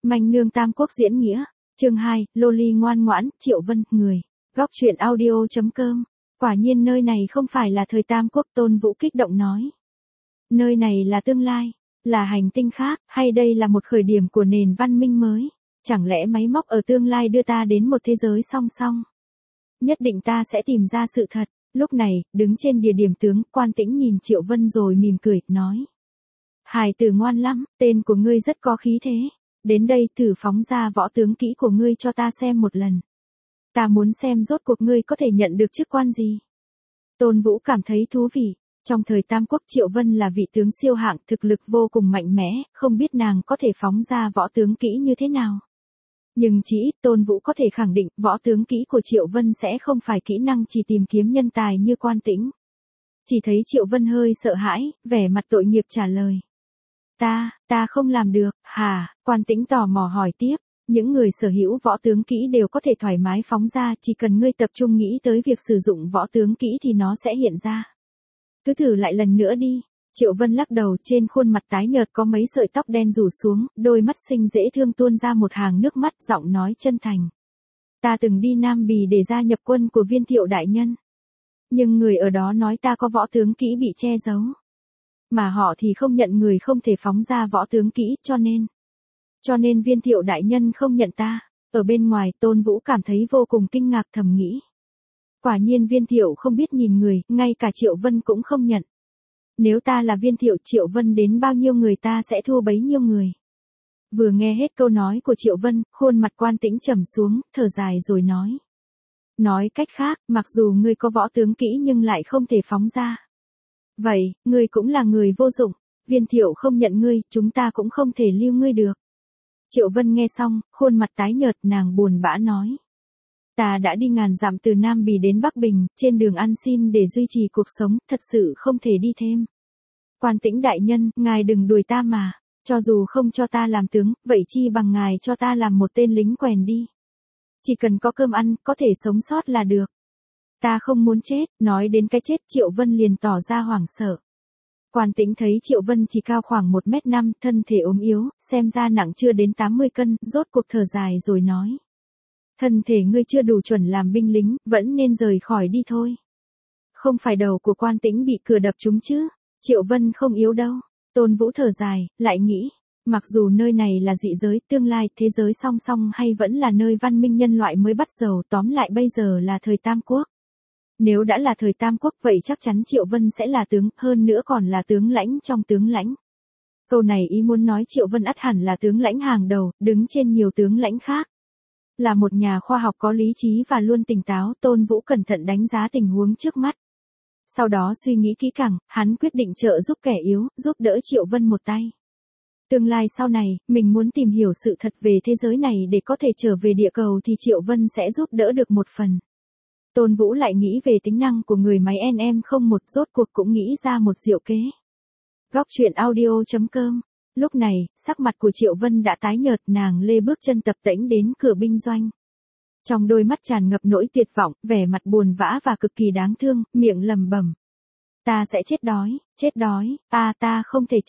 Manh nương Tam Quốc diễn nghĩa. Chương 2, Loli ngoan ngoãn, Triệu Vân, người. Góc truyện audio.com. Quả nhiên nơi này không phải là thời Tam Quốc, Tôn Vũ kích động nói. Nơi này là tương lai, là hành tinh khác, hay đây là một khởi điểm của nền văn minh mới? Chẳng lẽ máy móc ở tương lai đưa ta đến một thế giới song song? Nhất định ta sẽ tìm ra sự thật. Lúc này, đứng trên địa điểm tướng, Quan Tĩnh nhìn Triệu Vân rồi mỉm cười, nói. Hài tử ngoan lắm, tên của ngươi rất có khí thế. Đến đây thử phóng ra võ tướng kỹ của ngươi cho ta xem một lần. Ta muốn xem rốt cuộc ngươi có thể nhận được chức quan gì. Tôn Vũ cảm thấy thú vị. Trong thời Tam Quốc Triệu Vân là vị tướng siêu hạng, thực lực vô cùng mạnh mẽ, không biết nàng có thể phóng ra võ tướng kỹ như thế nào. Nhưng chỉ ít Tôn Vũ có thể khẳng định võ tướng kỹ của Triệu Vân sẽ không phải kỹ năng chỉ tìm kiếm nhân tài như Quan Tĩnh. Chỉ thấy Triệu Vân hơi sợ hãi, vẻ mặt tội nghiệp trả lời. Ta không làm được, hả? Quan Tĩnh tò mò hỏi tiếp. Những người sở hữu võ tướng kỹ đều có thể thoải mái phóng ra, chỉ cần ngươi tập trung nghĩ tới việc sử dụng võ tướng kỹ thì nó sẽ hiện ra. Cứ thử lại lần nữa đi. Triệu Vân lắc đầu, trên khuôn mặt tái nhợt có mấy sợi tóc đen rủ xuống, đôi mắt xinh dễ thương tuôn ra một hàng nước mắt, giọng nói chân thành. Ta từng đi Nam Bì để gia nhập quân của Viên Thiệu đại nhân. Nhưng người ở đó nói ta có võ tướng kỹ bị che giấu. Mà họ thì không nhận người không thể phóng ra võ tướng kỹ, cho nên Viên Thiệu đại nhân không nhận ta. Ở bên ngoài, Tôn Vũ cảm thấy vô cùng kinh ngạc, thầm nghĩ. Quả nhiên Viên Thiệu không biết nhìn người, ngay cả Triệu Vân cũng không nhận. Nếu ta là Viên Thiệu, Triệu Vân đến bao nhiêu người ta sẽ thua bấy nhiêu người. Vừa nghe hết câu nói của Triệu Vân, khuôn mặt Quan Tĩnh trầm xuống, thở dài rồi nói. Nói cách khác, mặc dù ngươi có võ tướng kỹ nhưng lại không thể phóng ra. Vậy, ngươi cũng là người vô dụng. Viên Thiệu không nhận ngươi, chúng ta cũng không thể lưu ngươi được. Triệu Vân nghe xong, khuôn mặt tái nhợt, nàng buồn bã nói. Ta đã đi ngàn dặm từ Nam Bì đến Bắc Bình, trên đường ăn xin để duy trì cuộc sống, thật sự không thể đi thêm. Quan Tĩnh đại nhân, ngài đừng đuổi ta mà, cho dù không cho ta làm tướng, vậy chi bằng ngài cho ta làm một tên lính quèn đi. Chỉ cần có cơm ăn, có thể sống sót là được. Ta không muốn chết, nói đến cái chết Triệu Vân liền tỏ ra hoảng sợ. Quan Tĩnh thấy Triệu Vân chỉ cao khoảng 1m5, thân thể ốm yếu, xem ra nặng chưa đến 80 cân, rốt cuộc thở dài rồi nói. Thân thể ngươi chưa đủ chuẩn làm binh lính, vẫn nên rời khỏi đi thôi. Không phải đầu của Quan Tĩnh bị cửa đập trúng chứ, Triệu Vân không yếu đâu. Tôn Vũ thở dài, lại nghĩ, mặc dù nơi này là dị giới, tương lai, thế giới song song hay vẫn là nơi văn minh nhân loại mới bắt đầu, tóm lại bây giờ là thời Tam Quốc. Nếu đã là thời Tam Quốc vậy chắc chắn Triệu Vân sẽ là tướng, hơn nữa còn là tướng lãnh trong tướng lãnh. Câu này ý muốn nói Triệu Vân ắt hẳn là tướng lãnh hàng đầu, đứng trên nhiều tướng lãnh khác. Là một nhà khoa học có lý trí và luôn tỉnh táo, Tôn Vũ cẩn thận đánh giá tình huống trước mắt. Sau đó suy nghĩ kỹ càng, hắn quyết định trợ giúp kẻ yếu, giúp đỡ Triệu Vân một tay. Tương lai sau này, mình muốn tìm hiểu sự thật về thế giới này để có thể trở về địa cầu thì Triệu Vân sẽ giúp đỡ được một phần. Tôn Vũ lại nghĩ về tính năng của người máy NM01, rốt cuộc cũng nghĩ ra một diệu kế. Góc truyện audio.com. Lúc này, sắc mặt của Triệu Vân đã tái nhợt, nàng lê bước chân tập tễnh đến cửa binh doanh. Trong đôi mắt tràn ngập nỗi tuyệt vọng, vẻ mặt buồn bã và cực kỳ đáng thương, miệng lẩm bẩm. Ta sẽ chết đói, ta không thể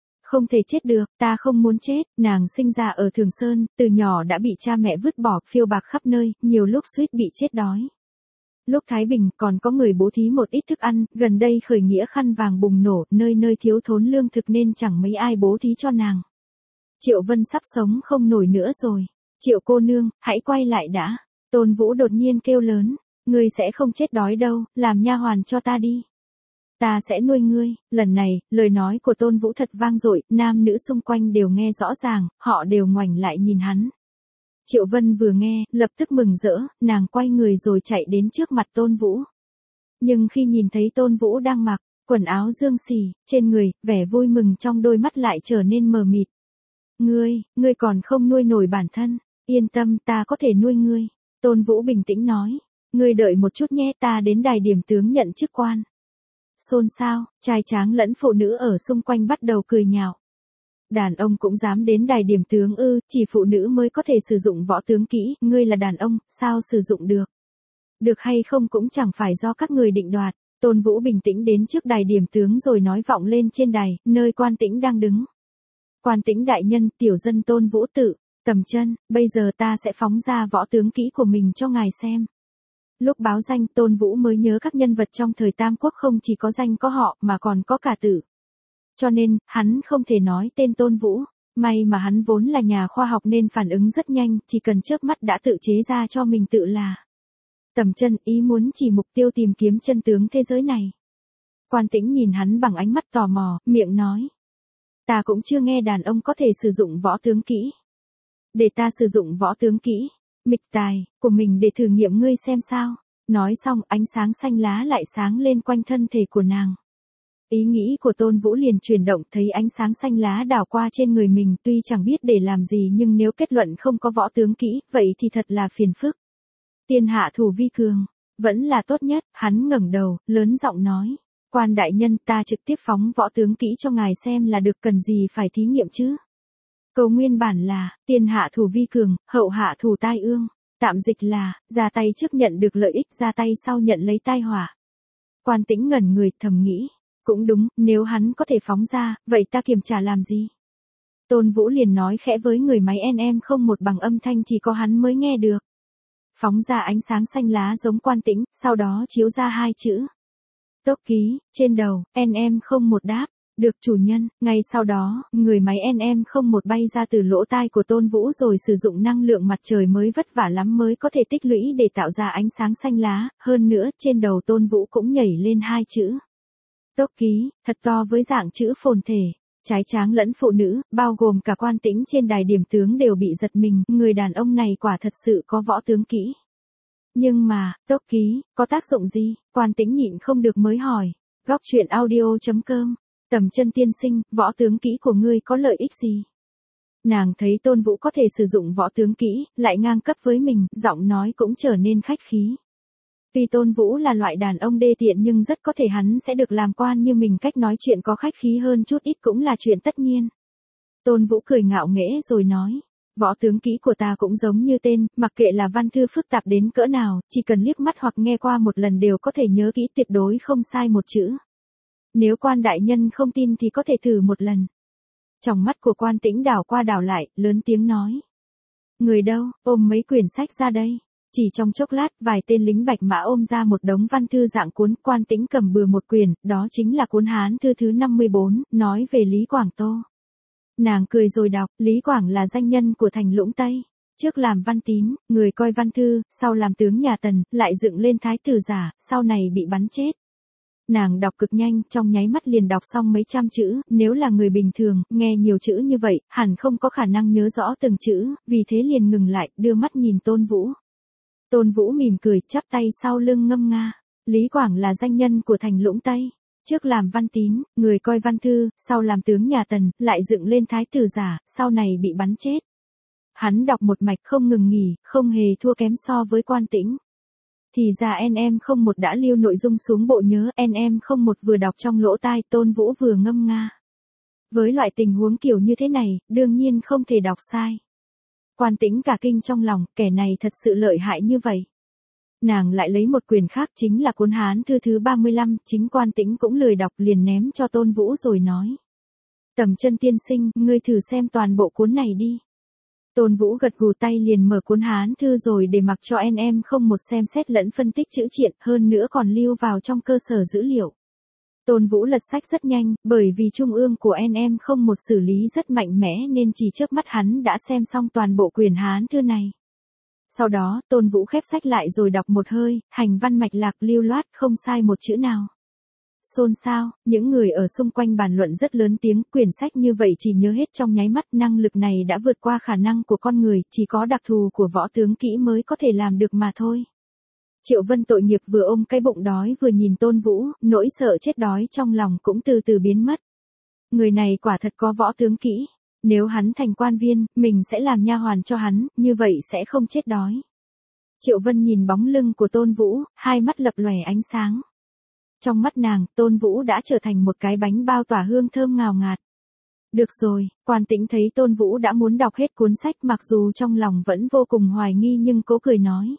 chết được, ta không muốn chết. Nàng sinh ra ở Thường Sơn, từ nhỏ đã bị cha mẹ vứt bỏ, phiêu bạc khắp nơi, nhiều lúc suýt bị chết đói. Lúc Thái Bình còn có người bố thí một ít thức ăn, gần đây khởi nghĩa khăn vàng bùng nổ, nơi nơi thiếu thốn lương thực nên chẳng mấy ai bố thí cho nàng. Triệu Vân sắp sống không nổi nữa rồi. Triệu cô nương, hãy quay lại đã. Tôn Vũ đột nhiên kêu lớn, ngươi sẽ không chết đói đâu, làm nha hoàn cho ta đi. Ta sẽ nuôi ngươi. Lần này, lời nói của Tôn Vũ thật vang dội, nam nữ xung quanh đều nghe rõ ràng, họ đều ngoảnh lại nhìn hắn. Triệu Vân vừa nghe, lập tức mừng rỡ, nàng quay người rồi chạy đến trước mặt Tôn Vũ. Nhưng khi nhìn thấy Tôn Vũ đang mặc quần áo dương xì, trên người, vẻ vui mừng trong đôi mắt lại trở nên mờ mịt. Ngươi còn không nuôi nổi bản thân, yên tâm, ta có thể nuôi ngươi. Tôn Vũ bình tĩnh nói, ngươi đợi một chút nhé, ta đến đài điểm tướng nhận chức quan. Xôn xao, trai tráng lẫn phụ nữ ở xung quanh bắt đầu cười nhạo. Đàn ông cũng dám đến đài điểm tướng ư, chỉ phụ nữ mới có thể sử dụng võ tướng kỹ, ngươi là đàn ông, sao sử dụng được? Được hay không cũng chẳng phải do các người định đoạt. Tôn Vũ bình tĩnh đến trước đài điểm tướng rồi nói vọng lên trên đài, nơi Quan Tĩnh đang đứng. Quan Tĩnh đại nhân, tiểu dân Tôn Vũ tự Tầm Chân, bây giờ ta sẽ phóng ra võ tướng kỹ của mình cho ngài xem. Lúc báo danh Tôn Vũ mới nhớ các nhân vật trong thời Tam Quốc không chỉ có danh có họ mà còn có cả tử. Cho nên, hắn không thể nói tên Tôn Vũ. May mà hắn vốn là nhà khoa học nên phản ứng rất nhanh, chỉ cần chớp mắt đã tự chế ra cho mình tự là. Tầm Chân ý muốn chỉ mục tiêu tìm kiếm chân tướng thế giới này. Quan Tĩnh nhìn hắn bằng ánh mắt tò mò, miệng nói. Ta cũng chưa nghe đàn ông có thể sử dụng võ tướng kỹ. Để ta sử dụng võ tướng kỹ, mịch tài, của mình để thử nghiệm ngươi xem sao. Nói xong ánh sáng xanh lá lại sáng lên quanh thân thể của nàng. Ý nghĩ của Tôn Vũ liền chuyển động thấy ánh sáng xanh lá đảo qua trên người mình tuy chẳng biết để làm gì nhưng nếu kết luận không có võ tướng kỹ, vậy thì thật là phiền phức. Tiên hạ thủ vi cường, vẫn là tốt nhất, hắn ngẩng đầu, lớn giọng nói. Quan đại nhân ta trực tiếp phóng võ tướng kỹ cho ngài xem là được cần gì phải thí nghiệm chứ. Câu nguyên bản là, tiên hạ thủ vi cường, hậu hạ thủ tai ương. Tạm dịch là, ra tay trước nhận được lợi ích ra tay sau nhận lấy tai họa. Quan Tĩnh ngẩn người thầm nghĩ. Cũng đúng, nếu hắn có thể phóng ra, vậy ta kiểm tra làm gì? Tôn Vũ liền nói khẽ với người máy NM01 bằng âm thanh chỉ có hắn mới nghe được. Phóng ra ánh sáng xanh lá giống Quan Tĩnh, sau đó chiếu ra hai chữ. Tốc ký, trên đầu, NM01 đáp. Được chủ nhân, ngay sau đó, người máy NM01 bay ra từ lỗ tai của Tôn Vũ rồi sử dụng năng lượng mặt trời mới vất vả lắm mới có thể tích lũy để tạo ra ánh sáng xanh lá, hơn nữa trên đầu Tôn Vũ cũng nhảy lên hai chữ. Tốc ký, thật to với dạng chữ phồn thể, trái tráng lẫn phụ nữ, bao gồm cả Quan Tĩnh trên đài điểm tướng đều bị giật mình, người đàn ông này quả thật sự có võ tướng kỹ. Nhưng mà, tốc ký, có tác dụng gì? Quan Tĩnh nhịn không được mới hỏi. Góc truyện audio.com, Tầm Chân tiên sinh, võ tướng kỹ của ngươi có lợi ích gì? Nàng thấy Tôn Vũ có thể sử dụng võ tướng kỹ, lại ngang cấp với mình, giọng nói cũng trở nên khách khí. Tuy Tôn Vũ là loại đàn ông đê tiện nhưng rất có thể hắn sẽ được làm quan như mình, cách nói chuyện có khách khí hơn chút ít cũng là chuyện tất nhiên. Tôn Vũ cười ngạo nghễ rồi nói, võ tướng kỹ của ta cũng giống như tên, mặc kệ là văn thư phức tạp đến cỡ nào, chỉ cần liếc mắt hoặc nghe qua một lần đều có thể nhớ kỹ, tuyệt đối không sai một chữ. Nếu quan đại nhân không tin thì có thể thử một lần. Trong mắt của Quan Tĩnh đảo qua đảo lại, lớn tiếng nói. Người đâu, ôm mấy quyển sách ra đây. Chỉ trong chốc lát, vài tên lính bạch mã ôm ra một đống văn thư dạng cuốn, Quan Tĩnh cầm bừa một quyển, đó chính là cuốn Hán thư thứ 54, nói về Lý Quảng Tô. Nàng cười rồi đọc, Lý Quảng là danh nhân của thành Lũng Tây. Trước làm văn tín, người coi văn thư, sau làm tướng nhà Tần, lại dựng lên thái tử giả, sau này bị bắn chết. Nàng đọc cực nhanh, trong nháy mắt liền đọc xong mấy trăm chữ, nếu là người bình thường, nghe nhiều chữ như vậy, hẳn không có khả năng nhớ rõ từng chữ, vì thế liền ngừng lại, đưa mắt nhìn Tôn Vũ. Tôn Vũ mỉm cười, chắp tay sau lưng ngâm nga. Lý Quảng là danh nhân của thành Lũng Tây. Trước làm văn tín, người coi văn thư, sau làm tướng nhà Tần, lại dựng lên thái tử giả, sau này bị bắn chết. Hắn đọc một mạch không ngừng nghỉ, không hề thua kém so với Quan Tĩnh. Thì ra NM01 đã lưu nội dung xuống bộ nhớ, NM01 vừa đọc trong lỗ tai, Tôn Vũ vừa ngâm nga. Với loại tình huống kiểu như thế này, đương nhiên không thể đọc sai. Quan Tĩnh cả kinh trong lòng, kẻ này thật sự lợi hại như vậy. Nàng lại lấy một quyển khác chính là cuốn Hán thư thứ 35, chính Quan Tĩnh cũng lười đọc liền ném cho Tôn Vũ rồi nói. Tầm Chân tiên sinh, ngươi thử xem toàn bộ cuốn này đi. Tôn Vũ gật gù tay liền mở cuốn Hán thư rồi để mặc cho NM01 xem xét lẫn phân tích chữ triện, hơn nữa còn lưu vào trong cơ sở dữ liệu. Tôn Vũ lật sách rất nhanh, bởi vì trung ương của NM01 xử lý rất mạnh mẽ nên chỉ chớp mắt hắn đã xem xong toàn bộ quyển Hán thư này. Sau đó, Tôn Vũ khép sách lại rồi đọc một hơi, hành văn mạch lạc lưu loát, không sai một chữ nào. Xôn xao, những người ở xung quanh bàn luận rất lớn tiếng, quyển sách như vậy chỉ nhớ hết trong nháy mắt, năng lực này đã vượt qua khả năng của con người, chỉ có đặc thù của võ tướng kỹ mới có thể làm được mà thôi. Triệu Vân tội nghiệp vừa ôm cái bụng đói vừa nhìn Tôn Vũ, nỗi sợ chết đói trong lòng cũng từ từ biến mất. Người này quả thật có võ tướng kỹ, nếu hắn thành quan viên, mình sẽ làm nha hoàn cho hắn, như vậy sẽ không chết đói. Triệu Vân nhìn bóng lưng của Tôn Vũ, hai mắt lập lòe ánh sáng. Trong mắt nàng, Tôn Vũ đã trở thành một cái bánh bao tỏa hương thơm ngào ngạt. Được rồi, Quan Tĩnh thấy Tôn Vũ đã muốn đọc hết cuốn sách, mặc dù trong lòng vẫn vô cùng hoài nghi nhưng cố cười nói.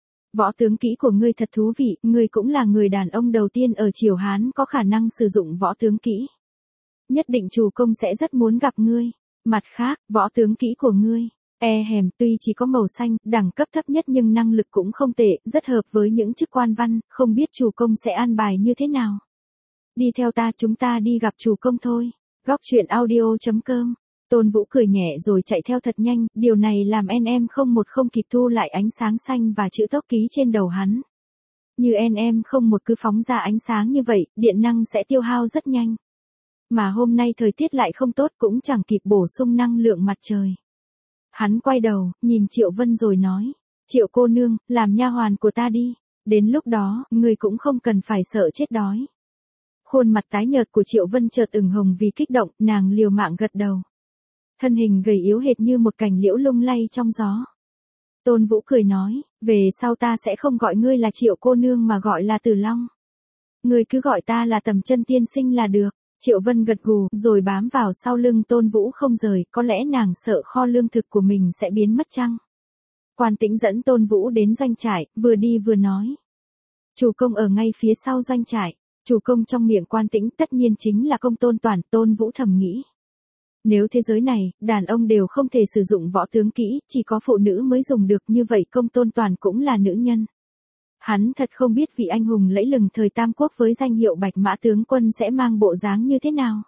Võ tướng kỹ của ngươi thật thú vị, ngươi cũng là người đàn ông đầu tiên ở triều Hán có khả năng sử dụng võ tướng kỹ. Nhất định chủ công sẽ rất muốn gặp ngươi. Mặt khác, võ tướng kỹ của ngươi, Tuy chỉ có màu xanh, đẳng cấp thấp nhất nhưng năng lực cũng không tệ, rất hợp với những chức quan văn, không biết chủ công sẽ an bài như thế nào. Đi theo ta, chúng ta đi gặp chủ công thôi. Góc truyện audio.com. Tôn Vũ cười nhẹ rồi chạy theo thật nhanh, điều này làm NM01 không kịp thu lại ánh sáng xanh và chữ tốc ký trên đầu hắn. Như NM01 cứ phóng ra ánh sáng như vậy, điện năng sẽ tiêu hao rất nhanh. Mà hôm nay thời tiết lại không tốt, cũng chẳng kịp bổ sung năng lượng mặt trời. Hắn quay đầu, nhìn Triệu Vân rồi nói, Triệu cô nương, làm nha hoàn của ta đi, đến lúc đó, người cũng không cần phải sợ chết đói. Khuôn mặt tái nhợt của Triệu Vân chợt ửng hồng vì kích động, nàng liều mạng gật đầu. Thân hình gầy yếu hệt như một cành liễu lung lay trong gió. Tôn Vũ cười nói, về sau ta sẽ không gọi ngươi là Triệu cô nương mà gọi là Tử Long. Ngươi cứ gọi ta là Tầm Chân tiên sinh là được. Triệu Vân gật gù, rồi bám vào sau lưng Tôn Vũ không rời, có lẽ nàng sợ kho lương thực của mình sẽ biến mất chăng? Quan Tĩnh dẫn Tôn Vũ đến doanh trại, vừa đi vừa nói. Chủ công ở ngay phía sau doanh trại. Chủ công trong miệng Quan Tĩnh tất nhiên chính là công Tôn Toàn. Tôn Vũ thầm nghĩ. Nếu thế giới này, đàn ông đều không thể sử dụng võ tướng kỹ, chỉ có phụ nữ mới dùng được, như vậy công Tôn Toàn cũng là nữ nhân. Hắn thật không biết vị anh hùng lẫy lừng thời Tam Quốc với danh hiệu Bạch Mã tướng quân sẽ mang bộ dáng như thế nào.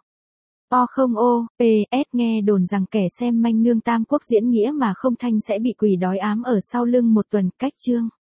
PS nghe đồn rằng kẻ xem manh nương Tam Quốc diễn nghĩa mà không thanh sẽ bị quỷ đói ám ở sau lưng một tuần. Cách chương.